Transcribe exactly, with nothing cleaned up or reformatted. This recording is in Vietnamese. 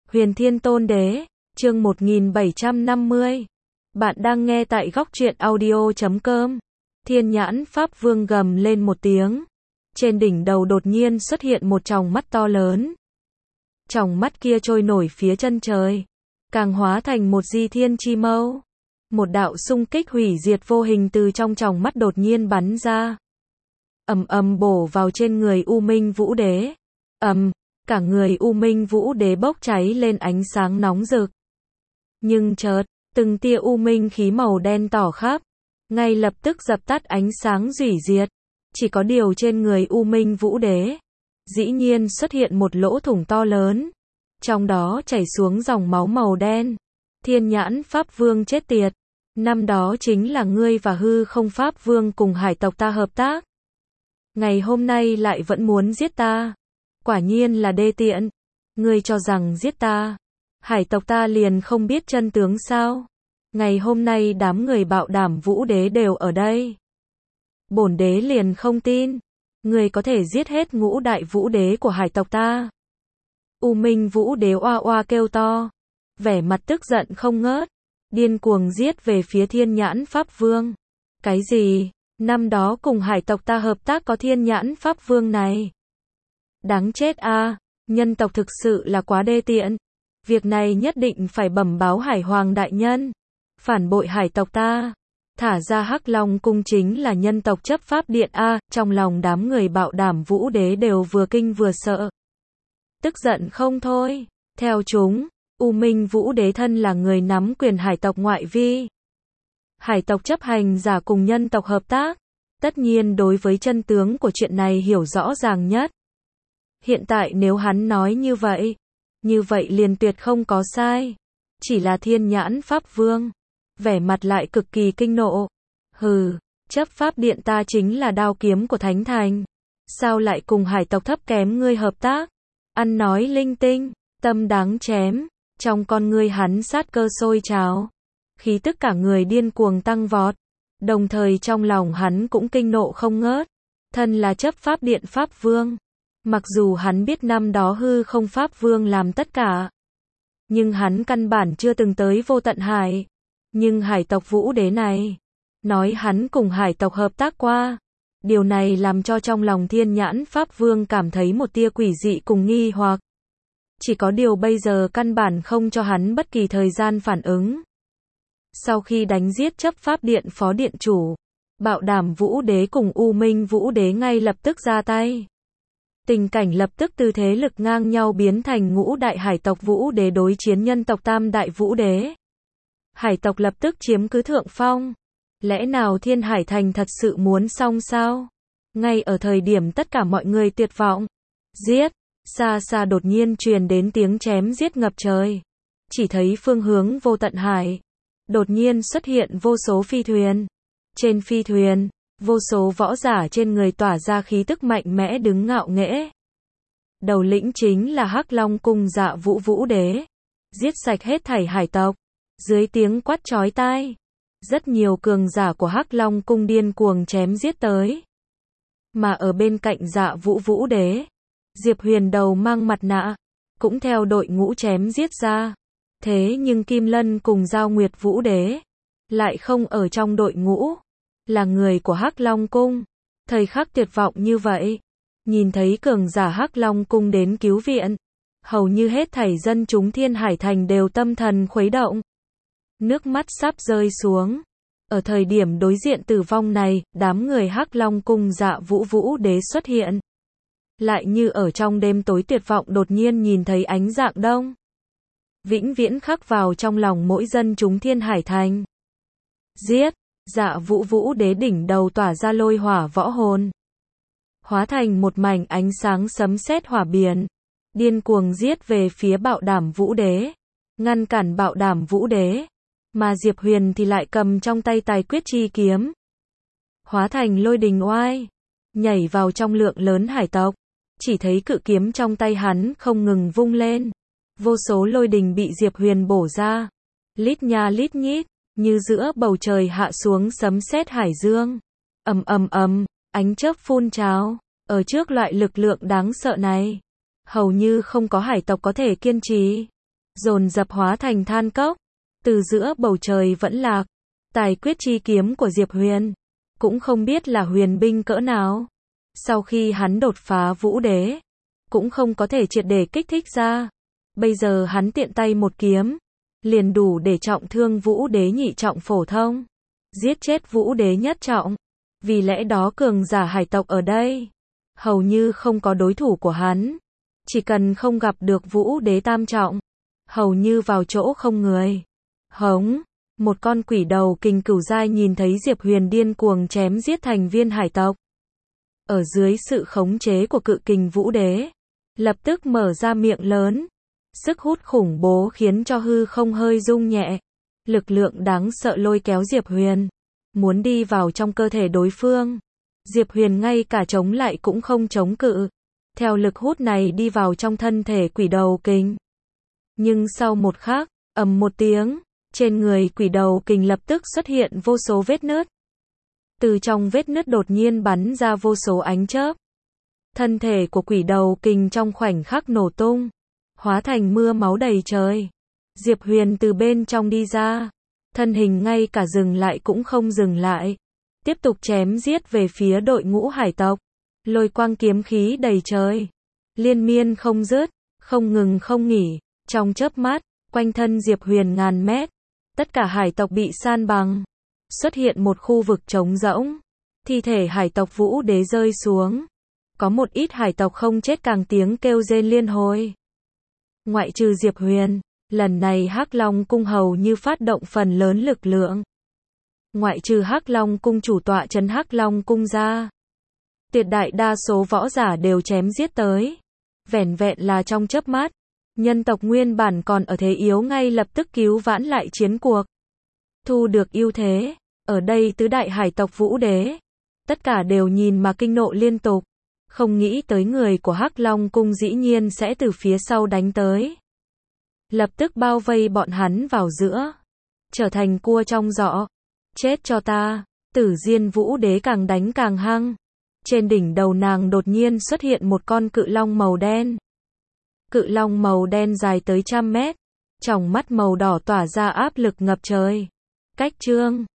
Huyền Thiên Tôn Đế, chương một nghìn bảy trăm năm mươi. Bạn đang nghe tại góc truyện audio chấm com. Thiên Nhãn Pháp Vương gầm lên một tiếng. Trên đỉnh đầu đột nhiên xuất hiện một tròng mắt to lớn. Tròng mắt kia trôi nổi phía chân trời, càng hóa thành một di thiên chi mâu. Một đạo xung kích hủy diệt vô hình từ trong tròng mắt đột nhiên bắn ra. Ầm ầm bổ vào trên người U Minh Vũ Đế. Ầm, cả người U Minh Vũ Đế bốc cháy lên ánh sáng nóng rực. Nhưng chợt, từng tia U Minh khí màu đen tỏ khắp, ngay lập tức dập tắt ánh sáng rỉ diệt. Chỉ có điều trên người U Minh Vũ Đế, dĩ nhiên xuất hiện một lỗ thủng to lớn. Trong đó chảy xuống dòng máu màu đen. Thiên Nhãn Pháp Vương chết tiệt. Năm đó chính là ngươi và Hư Không Pháp Vương cùng hải tộc ta hợp tác. Ngày hôm nay lại vẫn muốn giết ta. Quả nhiên là đê tiện. Ngươi cho rằng giết ta, hải tộc ta liền không biết chân tướng sao? Ngày hôm nay đám người bạo đảm Vũ Đế đều ở đây. Bổn đế liền không tin ngươi có thể giết hết ngũ đại Vũ Đế của hải tộc ta. U Minh Vũ Đế oa oa kêu to, vẻ mặt tức giận không ngớt, điên cuồng giết về phía Thiên Nhãn Pháp Vương. Cái gì? Năm đó cùng hải tộc ta hợp tác có Thiên Nhãn Pháp Vương này. Đáng chết a, à, nhân tộc thực sự là quá đê tiện. Việc này nhất định phải bẩm báo Hải Hoàng đại nhân. Phản bội hải tộc ta, thả ra Hắc Long cung chính là nhân tộc chấp pháp điện a. À, trong lòng đám người bạo đảm Vũ Đế đều vừa kinh vừa sợ. Tức giận không thôi. Theo chúng, U Minh Vũ Đế thân là người nắm quyền hải tộc ngoại vi. Hải tộc chấp hành giả cùng nhân tộc hợp tác, tất nhiên đối với chân tướng của chuyện này hiểu rõ ràng nhất. Hiện tại nếu hắn nói như vậy, như vậy liền tuyệt không có sai. Chỉ là Thiên Nhãn Pháp Vương, vẻ mặt lại cực kỳ kinh nộ. Hừ, chấp pháp điện ta chính là đao kiếm của Thánh Thành. Sao lại cùng hải tộc thấp kém ngươi hợp tác? Ăn nói linh tinh, tâm đáng chém. Trong con ngươi hắn sát cơ sôi trào, khí tức cả người điên cuồng tăng vọt. Đồng thời trong lòng hắn cũng kinh nộ không ngớt. Thân là chấp pháp điện Pháp Vương, mặc dù hắn biết năm đó Hư Không Pháp Vương làm tất cả, nhưng hắn căn bản chưa từng tới Vô Tận Hải. Nhưng hải tộc Vũ Đế này, nói hắn cùng hải tộc hợp tác qua. Điều này làm cho trong lòng Thiên Nhãn Pháp Vương cảm thấy một tia quỷ dị cùng nghi hoặc. Chỉ có điều bây giờ căn bản không cho hắn bất kỳ thời gian phản ứng. Sau khi đánh giết chấp pháp điện phó điện chủ, bạo đảm Vũ Đế cùng U Minh Vũ Đế ngay lập tức ra tay. Tình cảnh lập tức từ thế lực ngang nhau biến thành ngũ đại hải tộc Vũ Đế đối chiến nhân tộc tam đại Vũ Đế. Hải tộc lập tức chiếm cứ thượng phong. Lẽ nào Thiên Hải Thành thật sự muốn xong sao? Ngay ở thời điểm tất cả mọi người tuyệt vọng, giết, xa xa đột nhiên truyền đến tiếng chém giết ngập trời. Chỉ thấy phương hướng Vô Tận Hải, đột nhiên xuất hiện vô số phi thuyền. Trên phi thuyền, vô số võ giả trên người tỏa ra khí tức mạnh mẽ đứng ngạo nghễ. Đầu lĩnh chính là Hắc Long cung Dạ Vũ Vũ Đế. Giết sạch hết thảy hải tộc. Dưới tiếng quát chói tai, rất nhiều cường giả của Hắc Long cung điên cuồng chém giết tới. Mà ở bên cạnh Dạ Vũ Vũ Đế, Diệp Huyền đầu mang mặt nạ, cũng theo đội ngũ chém giết ra. Thế nhưng Kim Lân cùng Giao Nguyệt Vũ Đế lại không ở trong đội ngũ, là người của Hắc Long cung. Thời khắc tuyệt vọng như vậy, nhìn thấy cường giả Hắc Long cung đến cứu viện, hầu như hết thảy dân chúng Thiên Hải Thành đều tâm thần khuấy động. Nước mắt sắp rơi xuống. Ở thời điểm đối diện tử vong này, đám người Hắc Long cung Dạ Vũ Vũ Đế xuất hiện. Lại như ở trong đêm tối tuyệt vọng đột nhiên nhìn thấy ánh dạng đông. Vĩnh viễn khắc vào trong lòng mỗi dân chúng Thiên Hải Thành. Giết! Dạ Vũ Vũ Đế đỉnh đầu tỏa ra lôi hỏa võ hồn, hóa thành một mảnh ánh sáng sấm sét hỏa biển, điên cuồng giết về phía bạo đảm Vũ Đế, ngăn cản bạo đảm Vũ Đế. Mà Diệp Huyền thì lại cầm trong tay tài quyết chi kiếm, hóa thành lôi đình oai, nhảy vào trong lượng lớn hải tộc. Chỉ thấy cự kiếm trong tay hắn không ngừng vung lên, vô số lôi đình bị Diệp Huyền bổ ra, lít nha lít nhít, như giữa bầu trời hạ xuống sấm sét hải dương. Ầm ầm ầm, ánh chớp phun trào. Ở trước loại lực lượng đáng sợ này, hầu như không có hải tộc có thể kiên trì. dồn dập hóa thành than cốc. Từ giữa bầu trời vẫn lạc. Tài quyết chi kiếm của Diệp Huyền. Cũng không biết là huyền binh cỡ nào. Sau khi hắn đột phá vũ đế, cũng không có thể triệt để kích thích ra. Bây giờ hắn tiện tay một kiếm, liền đủ để trọng thương vũ đế nhị trọng phổ thông. Giết chết vũ đế nhất trọng. Vì lẽ đó cường giả hải tộc ở đây, hầu như không có đối thủ của hắn. Chỉ cần không gặp được vũ đế tam trọng, hầu như vào chỗ không người. Hống, một con quỷ đầu kình cửu giai nhìn thấy Diệp Huyền điên cuồng chém giết thành viên hải tộc. Ở dưới sự khống chế của cự kình vũ đế, lập tức mở ra miệng lớn. Sức hút khủng bố khiến cho hư không hơi rung nhẹ. Lực lượng đáng sợ lôi kéo Diệp Huyền, muốn đi vào trong cơ thể đối phương. Diệp Huyền ngay cả chống lại cũng không chống cự. Theo lực hút này đi vào trong thân thể quỷ đầu kình. Nhưng sau một khắc, ầm một tiếng, trên người quỷ đầu kình lập tức xuất hiện vô số vết nứt. Từ trong vết nứt đột nhiên bắn ra vô số ánh chớp. Thân thể của quỷ đầu kình trong khoảnh khắc nổ tung, hóa thành mưa máu đầy trời. Diệp Huyền từ bên trong đi ra, thân hình ngay cả dừng lại cũng không dừng lại, tiếp tục chém giết về phía đội ngũ hải tộc. Lôi quang kiếm khí đầy trời, liên miên không dứt, không ngừng không nghỉ. Trong chớp mắt, quanh thân Diệp Huyền ngàn mét, tất cả hải tộc bị san bằng. Xuất hiện một khu vực trống rỗng, thi thể hải tộc vũ đế rơi xuống. Có một ít hải tộc không chết càng tiếng kêu rên liên hồi. Ngoại trừ Diệp Huyền, lần này Hắc Long cung hầu như phát động phần lớn lực lượng. Ngoại trừ Hắc Long cung chủ tọa trấn Hắc Long cung ra, tuyệt đại đa số võ giả đều chém giết tới. Vẻn vẹn là trong chớp mắt, nhân tộc nguyên bản còn ở thế yếu ngay lập tức cứu vãn lại chiến cuộc. Thu được ưu thế, ở đây tứ đại hải tộc vũ đế, tất cả đều nhìn mà kinh nộ liên tục. Không nghĩ tới người của Hắc Long cung dĩ nhiên sẽ từ phía sau đánh tới. Lập tức bao vây bọn hắn vào giữa, trở thành cua trong giỏ. Chết cho ta. Tử Diên vũ đế càng đánh càng hăng. Trên đỉnh đầu nàng đột nhiên xuất hiện một con cự long màu đen. Cự long màu đen dài tới trăm mét, tròng mắt màu đỏ tỏa ra áp lực ngập trời. Cách chương